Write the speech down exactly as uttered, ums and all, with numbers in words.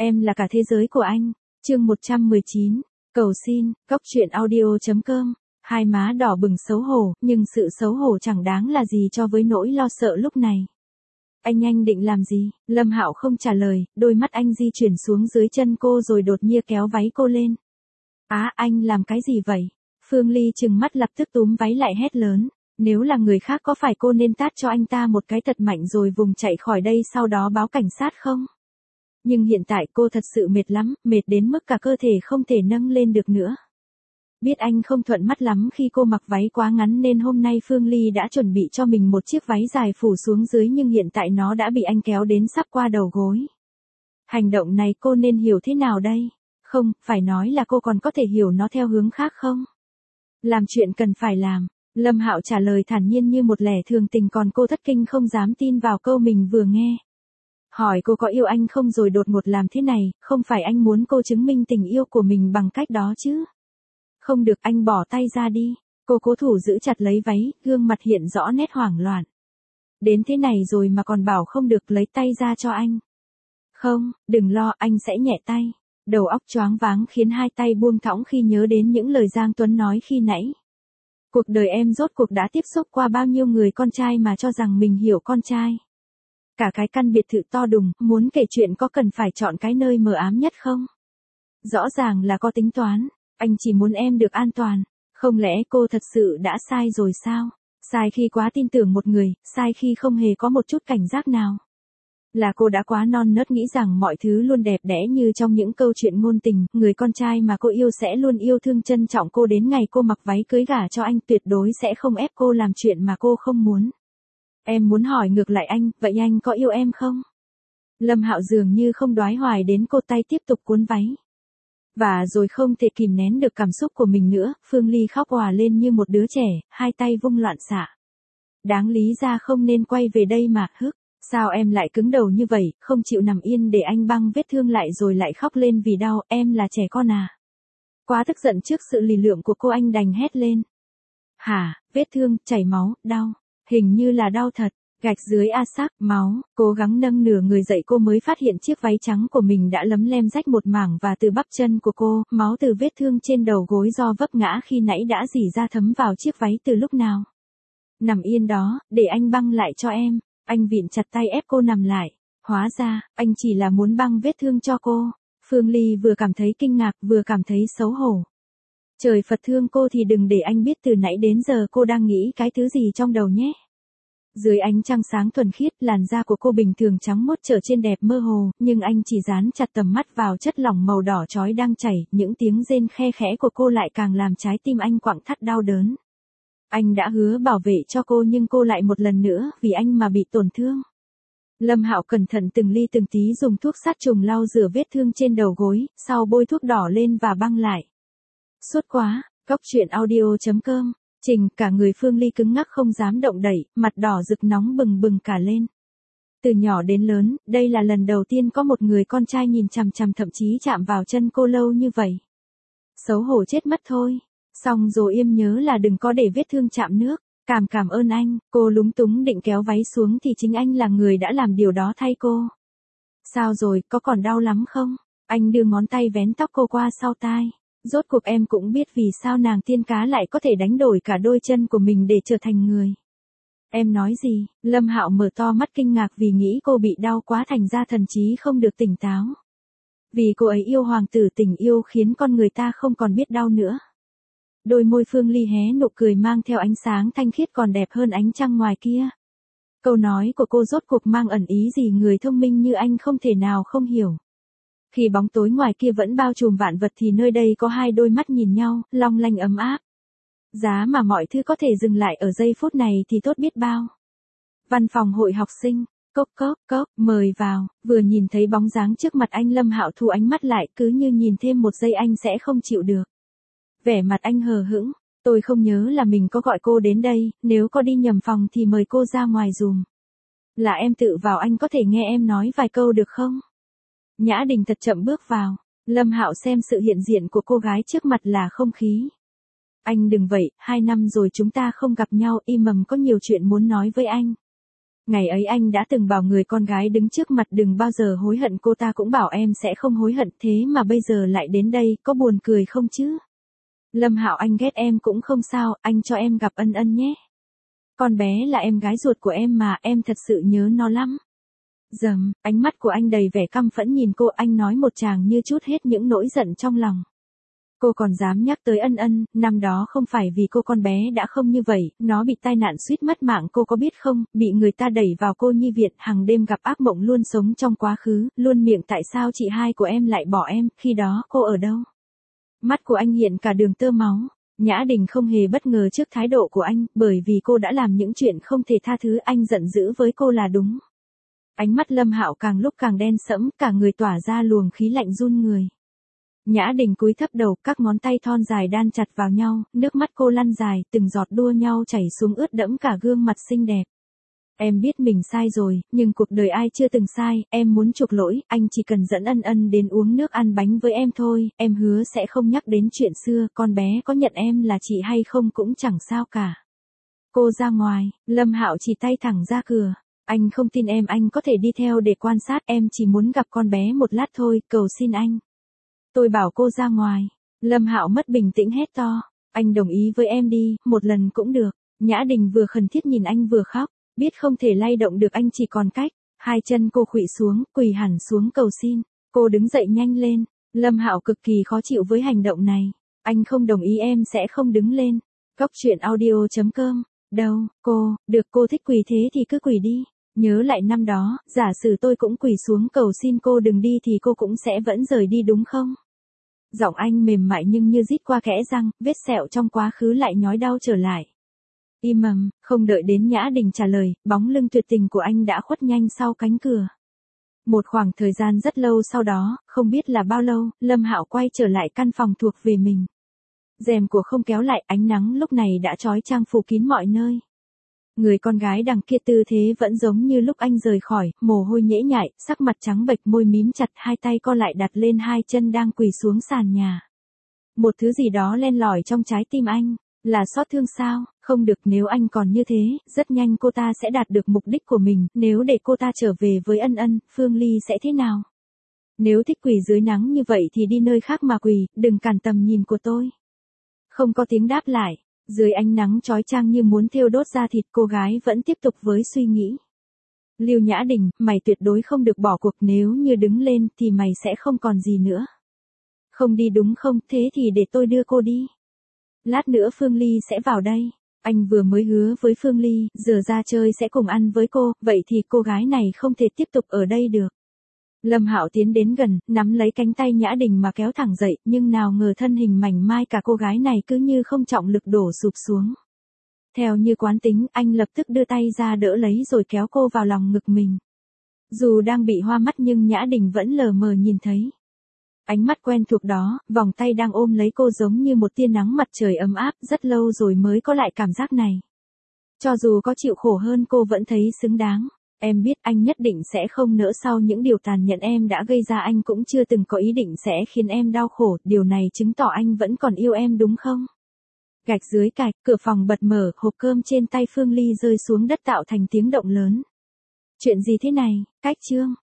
Em là cả thế giới của anh. Chương một trăm mười chín. Cầu xin, cóc truyện audio chấm com. Hai má đỏ bừng xấu hổ, nhưng sự xấu hổ chẳng đáng là gì cho với nỗi lo sợ lúc này. Anh anh định làm gì? Lâm Hạo không trả lời, đôi mắt anh di chuyển xuống dưới chân cô rồi đột nhiên kéo váy cô lên. Á, anh làm cái gì vậy? Phương Ly trừng mắt lập tức túm váy lại hét lớn. Nếu là người khác có phải cô nên tát cho anh ta một cái thật mạnh rồi vùng chạy khỏi đây sau đó báo cảnh sát không? Nhưng hiện tại cô thật sự mệt lắm, mệt đến mức cả cơ thể không thể nâng lên được nữa. Biết anh không thuận mắt lắm khi cô mặc váy quá ngắn nên hôm nay Phương Ly đã chuẩn bị cho mình một chiếc váy dài phủ xuống dưới, nhưng hiện tại nó đã bị anh kéo đến sắp qua đầu gối. Hành động này cô nên hiểu thế nào đây? Không, phải nói là cô còn có thể hiểu nó theo hướng khác không? Làm chuyện cần phải làm. Lâm Hạo trả lời thản nhiên như một lẽ thường tình, còn cô thất kinh không dám tin vào câu mình vừa nghe. Hỏi cô có yêu anh không rồi đột ngột làm thế này, không phải anh muốn cô chứng minh tình yêu của mình bằng cách đó chứ? Không được, anh bỏ tay ra đi. Cô cố thủ giữ chặt lấy váy, gương mặt hiện rõ nét hoảng loạn. Đến thế này rồi mà còn bảo không được, lấy tay ra cho anh. Không, đừng lo, anh sẽ nhẹ tay. Đầu óc choáng váng khiến hai tay buông thõng khi nhớ đến những lời Giang Tuấn nói khi nãy. Cuộc đời em rốt cuộc đã tiếp xúc qua bao nhiêu người con trai mà cho rằng mình hiểu con trai. Cả cái căn biệt thự to đùng, muốn kể chuyện có cần phải chọn cái nơi mờ ám nhất không? Rõ ràng là có tính toán, anh chỉ muốn em được an toàn. Không lẽ cô thật sự đã sai rồi sao? Sai khi quá tin tưởng một người, sai khi không hề có một chút cảnh giác nào. Là cô đã quá non nớt nghĩ rằng mọi thứ luôn đẹp đẽ như trong những câu chuyện ngôn tình, người con trai mà cô yêu sẽ luôn yêu thương trân trọng cô đến ngày cô mặc váy cưới gả cho anh, tuyệt đối sẽ không ép cô làm chuyện mà cô không muốn. Em muốn hỏi ngược lại anh, vậy anh có yêu em không? Lâm Hạo dường như không đoái hoài đến cô, tay tiếp tục cuốn váy. Và rồi không thể kìm nén được cảm xúc của mình nữa, Phương Ly khóc òa lên như một đứa trẻ, hai tay vung loạn xạ. Đáng lý ra không nên quay về đây mà, hức. Sao em lại cứng đầu như vậy, không chịu nằm yên để anh băng vết thương lại rồi lại khóc lên vì đau, em là trẻ con à? Quá tức giận trước sự lì lượm của cô, anh đành hét lên. Hả, vết thương, chảy máu, đau, hình như là đau thật, gạch dưới a xác, máu, cố gắng nâng nửa người dậy cô mới phát hiện chiếc váy trắng của mình đã lấm lem rách một mảng, và từ bắp chân của cô, máu từ vết thương trên đầu gối do vấp ngã khi nãy đã rỉ ra thấm vào chiếc váy từ lúc nào. Nằm yên đó, để anh băng lại cho em. Anh vịn chặt tay ép cô nằm lại. Hóa ra, anh chỉ là muốn băng vết thương cho cô. Phương Ly vừa cảm thấy kinh ngạc, vừa cảm thấy xấu hổ. Trời Phật thương cô thì đừng để anh biết từ nãy đến giờ cô đang nghĩ cái thứ gì trong đầu nhé. Dưới ánh trăng sáng thuần khiết, làn da của cô bình thường trắng mốt trở trên đẹp mơ hồ, nhưng anh chỉ dán chặt tầm mắt vào chất lỏng màu đỏ chói đang chảy, những tiếng rên khe khẽ của cô lại càng làm trái tim anh quặn thắt đau đớn. Anh đã hứa bảo vệ cho cô nhưng cô lại một lần nữa vì anh mà bị tổn thương. Lâm Hạo cẩn thận từng ly từng tí dùng thuốc sát trùng lau rửa vết thương trên đầu gối, sau bôi thuốc đỏ lên và băng lại. Sốt quá, cóc truyện audio chấm com. Trình, cả người Phương Ly cứng ngắc không dám động đậy, mặt đỏ rực nóng bừng bừng cả lên. Từ nhỏ đến lớn, đây là lần đầu tiên có một người con trai nhìn chằm chằm, thậm chí chạm vào chân cô lâu như vậy. Xấu hổ chết mất thôi. Xong rồi im nhớ là đừng có để vết thương chạm nước. Cảm cảm ơn anh. Cô lúng túng định kéo váy xuống thì chính anh là người đã làm điều đó thay cô. Sao rồi, có còn đau lắm không? Anh đưa ngón tay vén tóc cô qua sau tai. Rốt cuộc em cũng biết vì sao nàng tiên cá lại có thể đánh đổi cả đôi chân của mình để trở thành người. Em nói gì? Lâm Hạo mở to mắt kinh ngạc vì nghĩ cô bị đau quá thành ra thần trí không được tỉnh táo. Vì cô ấy yêu hoàng tử, tình yêu khiến con người ta không còn biết đau nữa. Đôi môi Phương Ly hé nụ cười mang theo ánh sáng thanh khiết còn đẹp hơn ánh trăng ngoài kia. Câu nói của cô rốt cuộc mang ẩn ý gì người thông minh như anh không thể nào không hiểu. Khi bóng tối ngoài kia vẫn bao trùm vạn vật thì nơi đây có hai đôi mắt nhìn nhau, long lanh ấm áp. Giá mà mọi thứ có thể dừng lại ở giây phút này thì tốt biết bao. Văn phòng hội học sinh, cốc cốc cốc, mời vào. Vừa nhìn thấy bóng dáng trước mặt anh, Lâm Hạo thu ánh mắt lại, cứ như nhìn thêm một giây anh sẽ không chịu được. Vẻ mặt anh hờ hững, tôi không nhớ là mình có gọi cô đến đây, nếu có đi nhầm phòng thì mời cô ra ngoài dùm. Là em tự vào, anh có thể nghe em nói vài câu được không? Nhã Đình thật chậm bước vào. Lâm Hạo xem sự hiện diện của cô gái trước mặt là không khí. Anh đừng vậy, hai năm rồi chúng ta không gặp nhau, y mầm có nhiều chuyện muốn nói với anh. Ngày ấy anh đã từng bảo người con gái đứng trước mặt đừng bao giờ hối hận, cô ta cũng bảo em sẽ không hối hận, thế mà bây giờ lại đến đây, có buồn cười không chứ? Lâm Hạo, anh ghét em cũng không sao, anh cho em gặp Ân Ân nhé. Con bé là em gái ruột của em mà, em thật sự nhớ nó lắm. Dầm, ánh mắt của anh đầy vẻ căm phẫn nhìn cô, anh nói một tràng như trút hết những nỗi giận trong lòng. Cô còn dám nhắc tới Ân Ân, năm đó không phải vì cô con bé đã không như vậy, nó bị tai nạn suýt mất mạng, cô có biết không, bị người ta đẩy vào cô nhi viện, hàng đêm gặp ác mộng, luôn sống trong quá khứ, luôn miệng tại sao chị hai của em lại bỏ em, khi đó cô ở đâu? Mắt của anh hiện cả đường tơ máu. Nhã Đình không hề bất ngờ trước thái độ của anh, bởi vì cô đã làm những chuyện không thể tha thứ, anh giận dữ với cô là đúng. Ánh mắt Lâm Hạo càng lúc càng đen sẫm, cả người tỏa ra luồng khí lạnh run người. Nhã Đình cúi thấp đầu, các ngón tay thon dài đan chặt vào nhau, nước mắt cô lăn dài, từng giọt đua nhau chảy xuống ướt đẫm cả gương mặt xinh đẹp. Em biết mình sai rồi, nhưng cuộc đời ai chưa từng sai, em muốn chuộc lỗi, anh chỉ cần dẫn Ân Ân đến uống nước ăn bánh với em thôi, em hứa sẽ không nhắc đến chuyện xưa, con bé có nhận em là chị hay không cũng chẳng sao cả. Cô ra ngoài, Lâm Hạo chỉ tay thẳng ra cửa. Anh không tin em, anh có thể đi theo để quan sát, em chỉ muốn gặp con bé một lát thôi, cầu xin anh. Tôi bảo cô ra ngoài. Lâm Hạo mất bình tĩnh hét to. Anh đồng ý với em đi, một lần cũng được. Nhã Đình vừa khẩn thiết nhìn anh vừa khóc. Biết không thể lay động được anh chỉ còn cách. Hai chân cô khuỵu xuống, quỳ hẳn xuống cầu xin. Cô đứng dậy nhanh lên. Lâm Hạo cực kỳ khó chịu với hành động này. Anh không đồng ý em sẽ không đứng lên. Cóc truyện audio chấm com. Đâu, cô, được, cô thích quỳ thế thì cứ quỳ đi. Nhớ lại năm đó, giả sử tôi cũng quỳ xuống cầu xin cô đừng đi thì cô cũng sẽ vẫn rời đi đúng không? Giọng anh mềm mại nhưng như rít qua kẽ răng, vết sẹo trong quá khứ lại nhói đau trở lại. Im ầm, không đợi đến Nhã Đình trả lời, bóng lưng tuyệt tình của anh đã khuất nhanh sau cánh cửa. Một khoảng thời gian rất lâu sau đó, không biết là bao lâu, Lâm Hạo quay trở lại căn phòng thuộc về mình. Rèm của không kéo lại, ánh nắng lúc này đã chói chang phủ kín mọi nơi. Người con gái đằng kia tư thế vẫn giống như lúc anh rời khỏi, mồ hôi nhễ nhại, sắc mặt trắng bệch, môi mím chặt, hai tay co lại đặt lên hai chân đang quỳ xuống sàn nhà. Một thứ gì đó len lỏi trong trái tim anh, là xót thương sao? Không được, nếu anh còn như thế, rất nhanh cô ta sẽ đạt được mục đích của mình, nếu để cô ta trở về với Ân Ân, Phương Ly sẽ thế nào? Nếu thích quỳ dưới nắng như vậy thì đi nơi khác mà quỳ, đừng cản tầm nhìn của tôi. Không có tiếng đáp lại. Dưới ánh nắng chói chang như muốn thiêu đốt da thịt, cô gái vẫn tiếp tục với suy nghĩ. Lưu Nhã Đình, mày tuyệt đối không được bỏ cuộc, nếu như đứng lên thì mày sẽ không còn gì nữa. Không đi đúng không, thế thì để tôi đưa cô đi. Lát nữa Phương Ly sẽ vào đây. Anh vừa mới hứa với Phương Ly, giờ ra chơi sẽ cùng ăn với cô, vậy thì cô gái này không thể tiếp tục ở đây được. Lâm Hạo tiến đến gần, nắm lấy cánh tay Nhã Đình mà kéo thẳng dậy, nhưng nào ngờ thân hình mảnh mai cả cô gái này cứ như không trọng lực đổ sụp xuống. Theo như quán tính, anh lập tức đưa tay ra đỡ lấy rồi kéo cô vào lòng ngực mình. Dù đang bị hoa mắt nhưng Nhã Đình vẫn lờ mờ nhìn thấy. Ánh mắt quen thuộc đó, vòng tay đang ôm lấy cô giống như một tia nắng mặt trời ấm áp, rất lâu rồi mới có lại cảm giác này. Cho dù có chịu khổ hơn cô vẫn thấy xứng đáng. Em biết anh nhất định sẽ không nỡ, sau những điều tàn nhẫn em đã gây ra anh cũng chưa từng có ý định sẽ khiến em đau khổ, điều này chứng tỏ anh vẫn còn yêu em đúng không? Gạch dưới cạch, cửa phòng bật mở, hộp cơm trên tay Phương Ly rơi xuống đất tạo thành tiếng động lớn. Chuyện gì thế này? Cách chương